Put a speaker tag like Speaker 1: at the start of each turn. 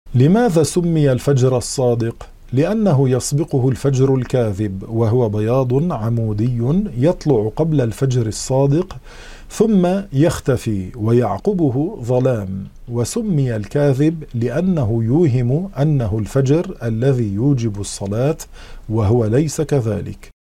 Speaker 1: لماذا سمي الفجر الصادق؟ لأنه يسبقه الفجر الكاذب، وهو بياض عمودي يطلع قبل الفجر الصادق ثم يختفي ويعقبه ظلام. وسمي الكاذب لأنه يوهم أنه الفجر الذي يوجب الصلاة، وهو ليس كذلك.